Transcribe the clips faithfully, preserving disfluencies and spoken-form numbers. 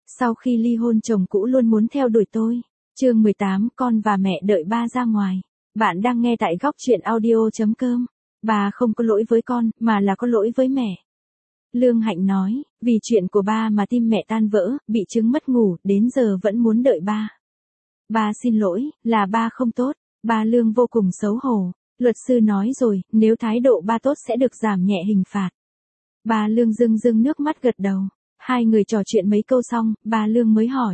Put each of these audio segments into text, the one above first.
Sau khi ly hôn chồng cũ luôn muốn theo đuổi tôi. Chương mười tám, con và mẹ đợi ba ra ngoài. Bạn đang nghe tại góc truyện audio chấm com. Bà không có lỗi với con, mà là có lỗi với mẹ. Lương Hạnh nói, vì chuyện của ba mà tim mẹ tan vỡ, bị chứng mất ngủ, đến giờ vẫn muốn đợi ba. Ba xin lỗi, là ba không tốt. Ba Lương vô cùng xấu hổ. Luật sư nói rồi, nếu thái độ ba tốt sẽ được giảm nhẹ hình phạt. Ba Lương rưng rưng nước mắt gật đầu. Hai người trò chuyện mấy câu xong, ba Lương mới hỏi.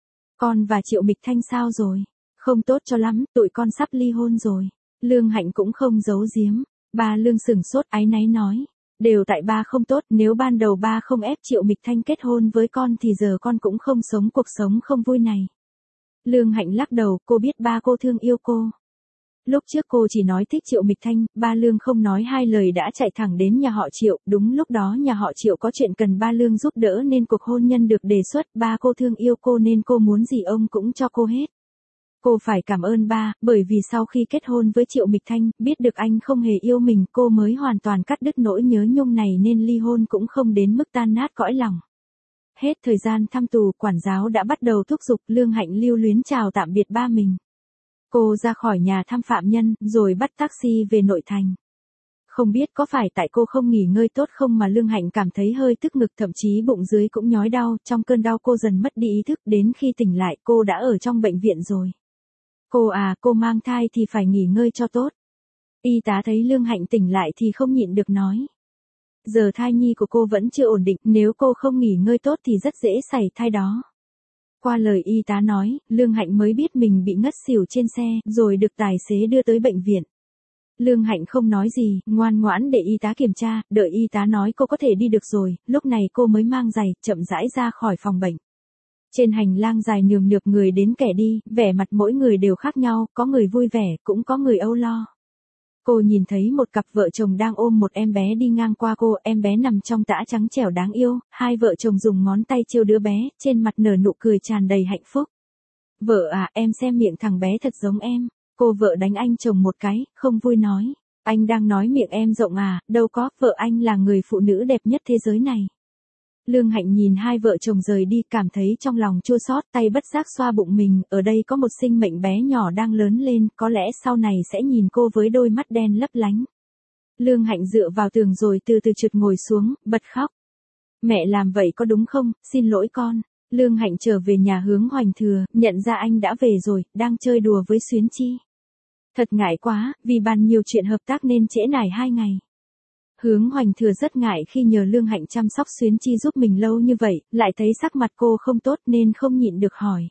Con và Triệu Mịch Thanh sao rồi? Không tốt cho lắm, tụi con sắp ly hôn rồi. Lương Hạnh cũng không giấu giếm. Ba Lương sửng sốt áy náy nói. Đều tại ba không tốt, nếu ban đầu ba không ép Triệu Mịch Thanh kết hôn với con thì giờ con cũng không sống cuộc sống không vui này. Lương Hạnh lắc đầu, cô biết ba cô thương yêu cô. Lúc trước cô chỉ nói thích Triệu Mịch Thanh, ba Lương không nói hai lời đã chạy thẳng đến nhà họ Triệu, đúng lúc đó nhà họ Triệu có chuyện cần ba Lương giúp đỡ nên cuộc hôn nhân được đề xuất, ba cô thương yêu cô nên cô muốn gì ông cũng cho cô hết. Cô phải cảm ơn ba, bởi vì sau khi kết hôn với Triệu Mịch Thanh, biết được anh không hề yêu mình, cô mới hoàn toàn cắt đứt nỗi nhớ nhung này nên ly hôn cũng không đến mức tan nát cõi lòng. Hết thời gian thăm tù, quản giáo đã bắt đầu thúc giục, Lương Hạnh lưu luyến chào tạm biệt ba mình. Cô ra khỏi nhà thăm phạm nhân, rồi bắt taxi về nội thành. Không biết có phải tại cô không nghỉ ngơi tốt không mà Lương Hạnh cảm thấy hơi tức ngực, thậm chí bụng dưới cũng nhói đau, trong cơn đau cô dần mất đi ý thức, đến khi tỉnh lại cô đã ở trong bệnh viện rồi. Cô à, cô mang thai thì phải nghỉ ngơi cho tốt. Y tá thấy Lương Hạnh tỉnh lại thì không nhịn được nói. Giờ thai nhi của cô vẫn chưa ổn định, nếu cô không nghỉ ngơi tốt thì rất dễ xảy thai đó. Qua lời y tá nói, Lương Hạnh mới biết mình bị ngất xỉu trên xe, rồi được tài xế đưa tới bệnh viện. Lương Hạnh không nói gì, ngoan ngoãn để y tá kiểm tra, đợi y tá nói cô có thể đi được rồi, lúc này cô mới mang giày, chậm rãi ra khỏi phòng bệnh. Trên hành lang dài nườm nượp người đến kẻ đi, vẻ mặt mỗi người đều khác nhau, có người vui vẻ, cũng có người âu lo. Cô nhìn thấy một cặp vợ chồng đang ôm một em bé đi ngang qua cô, em bé nằm trong tã trắng trẻo đáng yêu, hai vợ chồng dùng ngón tay trêu đứa bé, trên mặt nở nụ cười tràn đầy hạnh phúc. Vợ à, em xem miệng thằng bé thật giống em. Cô vợ đánh anh chồng một cái, không vui nói. Anh đang nói miệng em rộng à, đâu có, vợ anh là người phụ nữ đẹp nhất thế giới này. Lương Hạnh nhìn hai vợ chồng rời đi, cảm thấy trong lòng chua xót, tay bất giác xoa bụng mình, ở đây có một sinh mệnh bé nhỏ đang lớn lên, có lẽ sau này sẽ nhìn cô với đôi mắt đen lấp lánh. Lương Hạnh dựa vào tường rồi từ từ trượt ngồi xuống, bật khóc. Mẹ làm vậy có đúng không, xin lỗi con. Lương Hạnh trở về nhà hướng Hoành Thừa, nhận ra anh đã về rồi, đang chơi đùa với Xuyến Chi. Thật ngại quá, vì bàn nhiều chuyện hợp tác nên trễ nải hai ngày. Hướng Hoành Thừa rất ngại khi nhờ Lương Hạnh chăm sóc Xuyến Chi giúp mình lâu như vậy, lại thấy sắc mặt cô không tốt nên không nhịn được hỏi.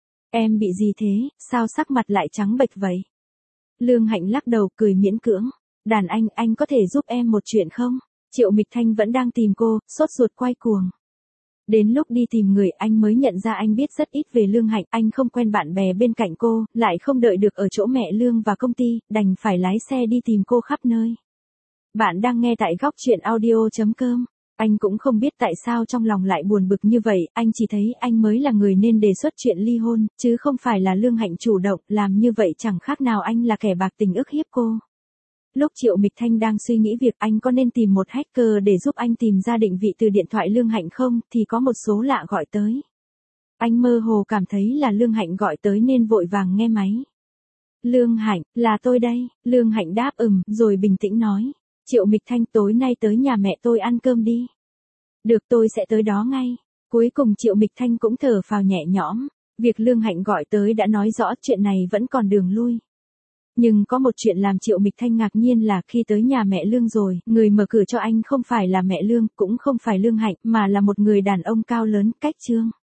Em bị gì thế, sao sắc mặt lại trắng bệch vậy? Lương Hạnh lắc đầu cười miễn cưỡng. Đàn anh, anh có thể giúp em một chuyện không? Triệu Mịch Thanh vẫn đang tìm cô, sốt ruột quay cuồng. Đến lúc đi tìm người anh mới nhận ra anh biết rất ít về Lương Hạnh, anh không quen bạn bè bên cạnh cô, lại không đợi được ở chỗ mẹ Lương và công ty, đành phải lái xe đi tìm cô khắp nơi. Bạn đang nghe tại góc truyện audio chấm com. Anh cũng không biết tại sao trong lòng lại buồn bực như vậy, anh chỉ thấy anh mới là người nên đề xuất chuyện ly hôn, chứ không phải là Lương Hạnh chủ động, làm như vậy chẳng khác nào anh là kẻ bạc tình ức hiếp cô. Lúc Triệu Mịch Thanh đang suy nghĩ việc anh có nên tìm một hacker để giúp anh tìm ra định vị từ điện thoại Lương Hạnh không, thì có một số lạ gọi tới. Anh mơ hồ cảm thấy là Lương Hạnh gọi tới nên vội vàng nghe máy. Lương Hạnh, là tôi đây. Lương Hạnh đáp ừm, rồi bình tĩnh nói. Triệu Mịch Thanh, tối nay tới nhà mẹ tôi ăn cơm đi. Được, tôi sẽ tới đó ngay. Cuối cùng Triệu Mịch Thanh cũng thở phào nhẹ nhõm. Việc Lương Hạnh gọi tới đã nói rõ chuyện này vẫn còn đường lui. Nhưng có một chuyện làm Triệu Mịch Thanh ngạc nhiên là khi tới nhà mẹ Lương rồi, người mở cửa cho anh không phải là mẹ Lương, cũng không phải Lương Hạnh, mà là một người đàn ông cao lớn, cách Trương.